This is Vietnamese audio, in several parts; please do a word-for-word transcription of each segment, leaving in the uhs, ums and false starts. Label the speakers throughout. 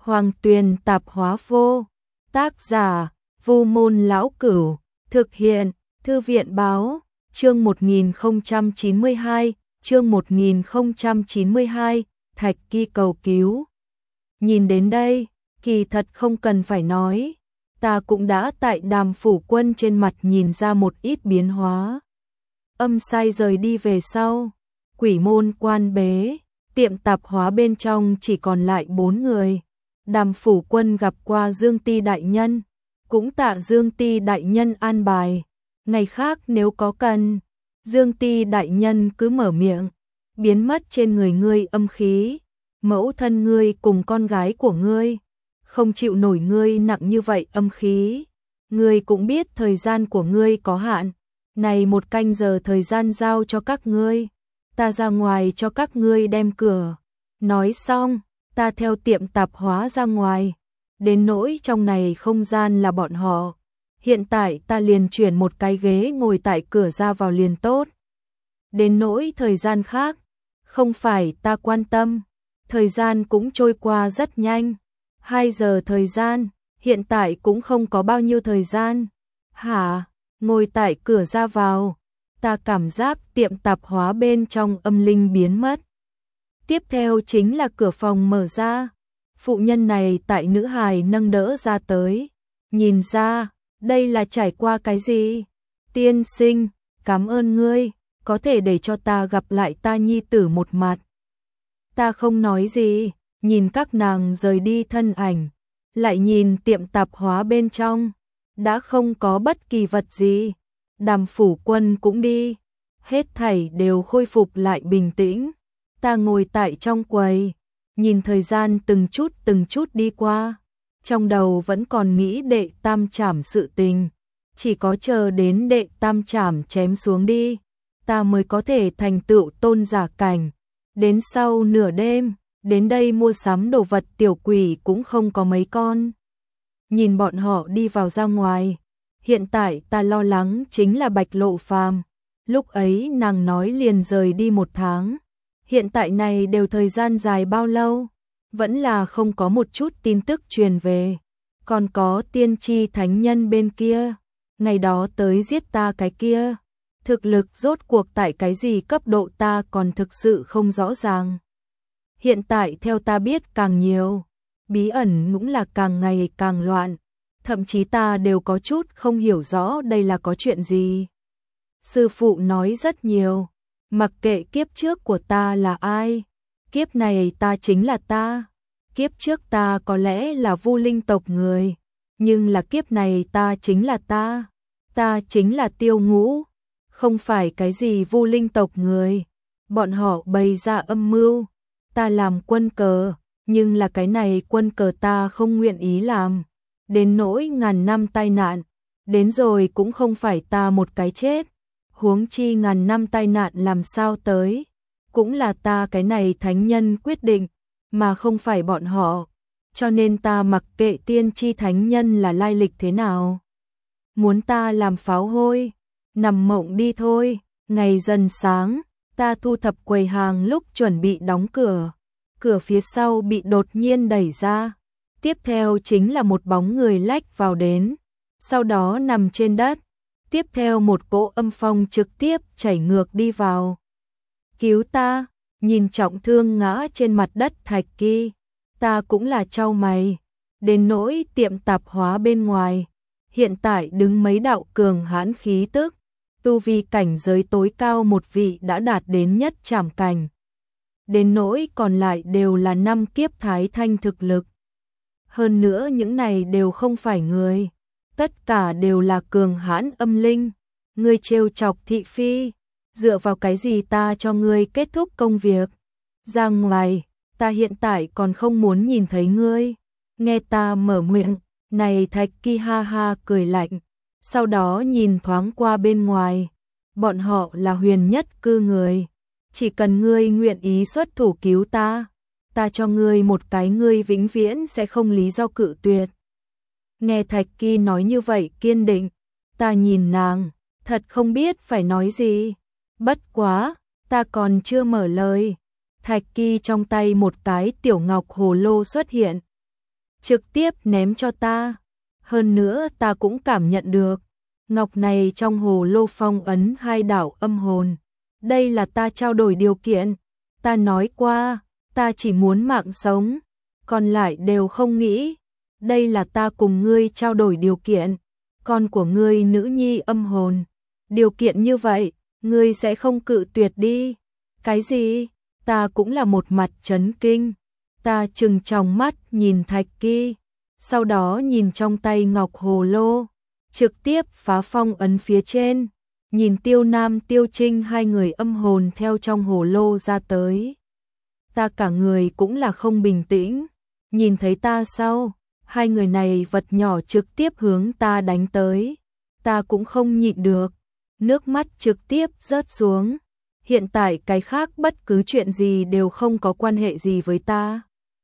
Speaker 1: Hoàng Tuyền Tạp Hóa Vô. Tác giả: Vu Môn Lão Cửu. Thực hiện: Thư viện Báo. Chương một nghìn không trăm chín mươi hai, chương một nghìn không trăm chín mươi hai, Thạch Kỳ cầu cứu. Nhìn đến đây, kỳ thật không cần phải nói, ta cũng đã tại Đàm Phủ Quân trên mặt nhìn ra một ít biến hóa. Âm Sai rời đi về sau, quỷ môn quan bế, tiệm tạp hóa bên trong chỉ còn lại bốn người. Đàm Phủ Quân gặp qua Dương Ti đại nhân, cũng tạ Dương Ti đại nhân an bài, ngày khác nếu có cần, Dương Ti đại nhân cứ mở miệng, biến mất trên người ngươi âm khí, mẫu thân ngươi cùng con gái của ngươi không chịu nổi ngươi nặng như vậy âm khí. Ngươi cũng biết thời gian của ngươi có hạn, này một canh giờ thời gian giao cho các ngươi, ta ra ngoài cho các ngươi đem cửa. Nói xong, ta theo tiệm tạp hóa ra ngoài, đến nỗi trong này không gian là bọn họ. Hiện tại ta liền chuyển một cái ghế ngồi tại cửa ra vào liền tốt. Đến nỗi thời gian khác, không phải ta quan tâm, thời gian cũng trôi qua rất nhanh. Hai giờ thời gian, hiện tại cũng không có bao nhiêu thời gian. Hả? Ngồi tại cửa ra vào, ta cảm giác tiệm tạp hóa bên trong âm linh biến mất. Tiếp theo chính là cửa phòng mở ra, phụ nhân này tại nữ hài nâng đỡ ra tới. Nhìn ra, đây là trải qua cái gì? Tiên sinh, cảm ơn ngươi, có thể để cho ta gặp lại ta nhi tử một mặt. Ta không nói gì, nhìn các nàng rời đi thân ảnh, lại nhìn tiệm tạp hóa bên trong, đã không có bất kỳ vật gì. Đàm Phủ Quân cũng đi, hết thảy đều khôi phục lại bình tĩnh. Ta ngồi tại trong quầy, nhìn thời gian từng chút từng chút đi qua, trong đầu vẫn còn nghĩ đệ tam trảm sự tình, chỉ có chờ đến đệ tam trảm chém xuống đi, ta mới có thể thành tựu tôn giả cảnh. Đến sau nửa đêm, đến đây mua sắm đồ vật tiểu quỷ cũng không có mấy con. Nhìn bọn họ đi vào ra ngoài, hiện tại ta lo lắng chính là Bạch Lộ Phàm. Lúc ấy nàng nói liền rời đi một tháng, hiện tại này đều thời gian dài bao lâu, vẫn là không có một chút tin tức truyền về. Còn có tiên tri thánh nhân bên kia, ngày đó tới giết ta cái kia, thực lực rốt cuộc tại cái gì cấp độ ta còn thực sự không rõ ràng. Hiện tại theo ta biết càng nhiều, bí ẩn cũng là càng ngày càng loạn, thậm chí ta đều có chút không hiểu rõ đây là có chuyện gì. Sư phụ nói rất nhiều, mặc kệ kiếp trước của ta là ai, kiếp này ta chính là ta. Kiếp trước ta có lẽ là Vu Linh tộc người, nhưng là kiếp này ta chính là ta. Ta chính là Tiêu Ngũ, không phải cái gì Vu Linh tộc người. Bọn họ bày ra âm mưu, ta làm quân cờ, nhưng là cái này quân cờ ta không nguyện ý làm. Đến nỗi ngàn năm tai nạn, đến rồi cũng không phải ta một cái chết. Huống chi ngàn năm tai nạn làm sao tới, cũng là ta cái này thánh nhân quyết định, mà không phải bọn họ. Cho nên ta mặc kệ tiên tri thánh nhân là lai lịch thế nào. Muốn ta làm pháo hôi, nằm mộng đi thôi. Ngày dần sáng, ta thu thập quầy hàng lúc chuẩn bị đóng cửa. Cửa phía sau bị đột nhiên đẩy ra. Tiếp theo chính là một bóng người lách vào đến, sau đó nằm trên đất. Tiếp theo một cỗ âm phong trực tiếp chảy ngược đi vào. Cứu ta, nhìn trọng thương ngã trên mặt đất Thạch Kỳ, ta cũng là chau mày. Đến nỗi tiệm tạp hóa bên ngoài, hiện tại đứng mấy đạo cường hãn khí tức, tu vi cảnh giới tối cao một vị đã đạt đến nhất trảm cảnh. Đến nỗi còn lại đều là năm kiếp thái thanh thực lực. Hơn nữa những này đều không phải người, tất cả đều là cường hãn âm linh. Ngươi trêu chọc thị phi, dựa vào cái gì ta cho ngươi kết thúc công việc? Ra ngoài, ta hiện tại còn không muốn nhìn thấy ngươi. Nghe ta mở miệng, này Thạch Kỳ ha ha cười lạnh, sau đó nhìn thoáng qua bên ngoài. Bọn họ là huyền nhất cư người, chỉ cần ngươi nguyện ý xuất thủ cứu ta, ta cho ngươi một cái ngươi vĩnh viễn sẽ không lý do cự tuyệt. Nghe Thạch Kỳ nói như vậy kiên định, ta nhìn nàng, thật không biết phải nói gì. Bất quá, ta còn chưa mở lời. Thạch Kỳ trong tay một cái tiểu ngọc hồ lô xuất hiện. trực tiếp ném cho ta. Hơn nữa ta cũng cảm nhận được, ngọc này trong hồ lô phong ấn hai đạo âm hồn. Đây là ta trao đổi điều kiện, ta nói qua, ta chỉ muốn mạng sống, còn lại đều không nghĩ. Đây là ta cùng ngươi trao đổi điều kiện, con của ngươi nữ nhi âm hồn. Điều kiện như vậy, ngươi sẽ không cự tuyệt đi. Cái gì? Ta cũng là một mặt chấn kinh. Ta trừng tròng mắt nhìn Thạch Kỳ, sau đó nhìn trong tay ngọc hồ lô, trực tiếp phá phong ấn phía trên, nhìn Tiêu Nam Tiêu Trinh hai người âm hồn theo trong hồ lô ra tới. Ta cả người cũng là không bình tĩnh, nhìn thấy ta sau, hai người này vật nhỏ trực tiếp hướng ta đánh tới, ta cũng không nhịn được, nước mắt trực tiếp rớt xuống. Hiện tại cái khác bất cứ chuyện gì đều không có quan hệ gì với ta.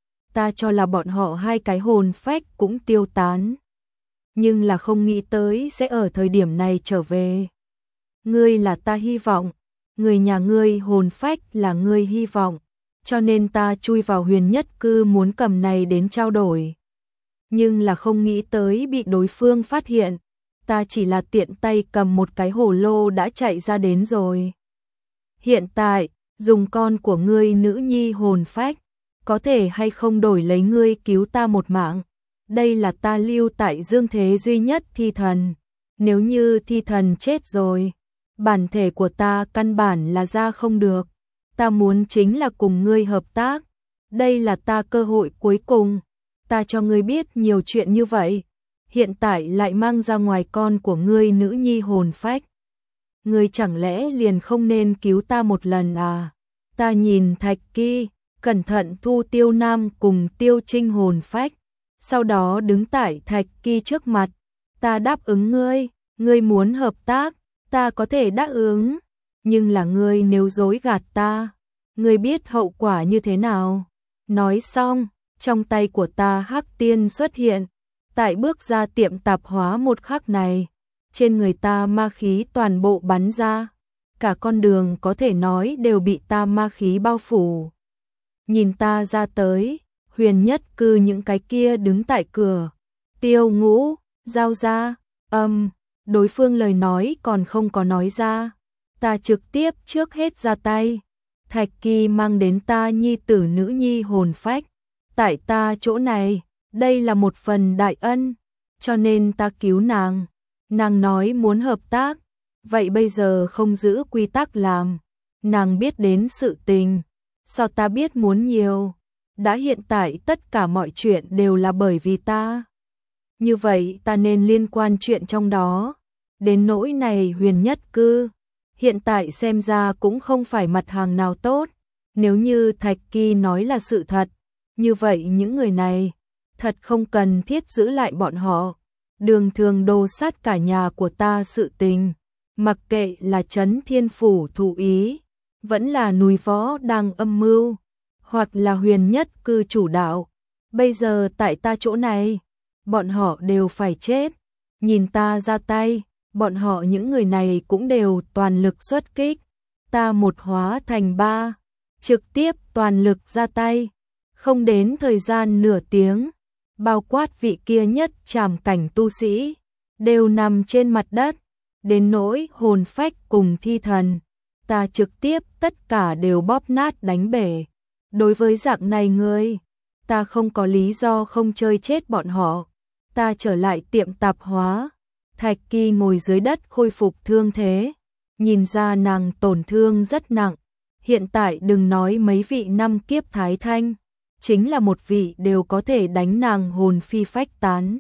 Speaker 1: Ta cho là bọn họ hai cái hồn phách cũng tiêu tán, nhưng là không nghĩ tới sẽ ở thời điểm này trở về. Ngươi là ta hy vọng, người nhà ngươi hồn phách là ngươi hy vọng, cho nên ta chui vào huyền nhất cư muốn cầm này đến trao đổi. Nhưng là không nghĩ tới bị đối phương phát hiện, ta chỉ là tiện tay cầm một cái hồ lô đã chạy ra đến rồi. Hiện tại, dùng con của ngươi nữ nhi hồn phách, có thể hay không đổi lấy ngươi cứu ta một mạng. Đây là ta lưu tại dương thế duy nhất thi thần. Nếu như thi thần chết rồi, bản thể của ta căn bản là ra không được. Ta muốn chính là cùng ngươi hợp tác. Đây là ta cơ hội cuối cùng. Ta cho ngươi biết nhiều chuyện như vậy. Hiện tại lại mang ra ngoài con của ngươi nữ nhi hồn phách. Ngươi chẳng lẽ liền không nên cứu ta một lần à? Ta nhìn Thạch Kỳ, cẩn thận thu Tiêu Nam cùng Tiêu Trinh hồn phách, sau đó đứng tại Thạch Kỳ trước mặt. Ta đáp ứng ngươi, ngươi muốn hợp tác, ta có thể đáp ứng, nhưng là ngươi nếu dối gạt ta, ngươi biết hậu quả như thế nào. Nói xong, trong tay của ta hắc tiên xuất hiện, tại bước ra tiệm tạp hóa một khắc này, trên người ta ma khí toàn bộ bắn ra, cả con đường có thể nói đều bị ta ma khí bao phủ. Nhìn ta ra tới, huyền nhất cư những cái kia đứng tại cửa. Tiêu Ngũ, giao ra, âm, đối phương lời nói còn không có nói ra. Ta trực tiếp trước hết ra tay. Thạch Kỳ mang đến ta nhi tử nữ nhi hồn phách. Tại ta chỗ này, đây là một phần đại ân, cho nên ta cứu nàng. Nàng nói muốn hợp tác, vậy bây giờ không giữ quy tắc làm. Nàng biết đến sự tình, sao ta biết muốn nhiều. Đã hiện tại tất cả mọi chuyện đều là bởi vì ta. Như vậy ta nên liên quan chuyện trong đó. Đến nỗi này huyền nhất cư, hiện tại xem ra cũng không phải mặt hàng nào tốt. Nếu như Thạch Kỳ nói là sự thật, như vậy những người này thật không cần thiết giữ lại bọn họ. Đường thường đồ sát cả nhà của ta sự tình, mặc kệ là Trấn Thiên Phủ thụ ý, vẫn là núi võ đang âm mưu, hoặc là huyền nhất cư chủ đạo. Bây giờ tại ta chỗ này, bọn họ đều phải chết. Nhìn ta ra tay, bọn họ những người này cũng đều toàn lực xuất kích. Ta một hóa thành ba, trực tiếp toàn lực ra tay. Không đến thời gian nửa tiếng, bao quát vị kia nhất trảm cảnh tu sĩ, đều nằm trên mặt đất. Đến nỗi hồn phách cùng thi thần, ta trực tiếp tất cả đều bóp nát đánh bể. Đối với dạng này ngươi, ta không có lý do không chơi chết bọn họ. Ta trở lại tiệm tạp hóa. Thạch Kỳ ngồi dưới đất khôi phục thương thế, nhìn ra nàng tổn thương rất nặng. Hiện tại đừng nói mấy vị năm kiếp thái thanh, chính là một vị đều có thể đánh nàng hồn phi phách tán.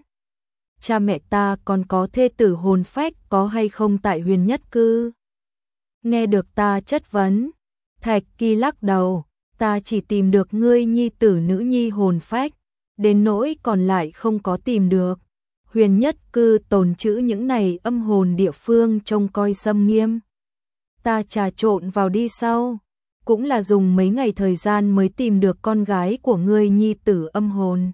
Speaker 1: Cha mẹ ta còn có thê tử hồn phách có hay không tại huyền nhất cư? Nghe được ta chất vấn, Thạch Kỳ lắc đầu. Ta chỉ tìm được ngươi nhi tử nữ nhi hồn phách, đến nỗi còn lại không có tìm được. Huyền nhất cư tồn trữ những này âm hồn địa phương trông coi xâm nghiêm. Ta trà trộn vào đi sau, cũng là dùng mấy ngày thời gian mới tìm được con gái của ngươi nhi tử âm hồn.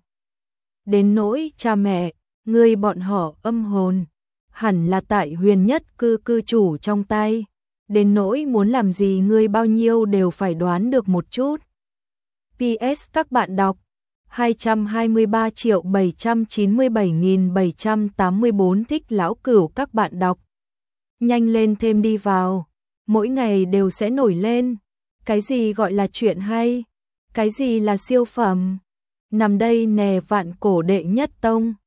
Speaker 1: Đến nỗi cha mẹ, ngươi bọn họ âm hồn, hẳn là tại huyền nhất cư cư chủ trong tay. Đến nỗi muốn làm gì ngươi bao nhiêu đều phải đoán được một chút. pê ét các bạn đọc hai trăm hai mươi ba triệu bảy trăm chín mươi bảy nghìn bảy trăm tám mươi bốn thích lão cửu các bạn đọc. Nhanh lên thêm đi vào, mỗi ngày đều sẽ nổi lên. Cái gì gọi là chuyện hay? Cái gì là siêu phẩm? Nằm đây nè vạn cổ đệ nhất tông.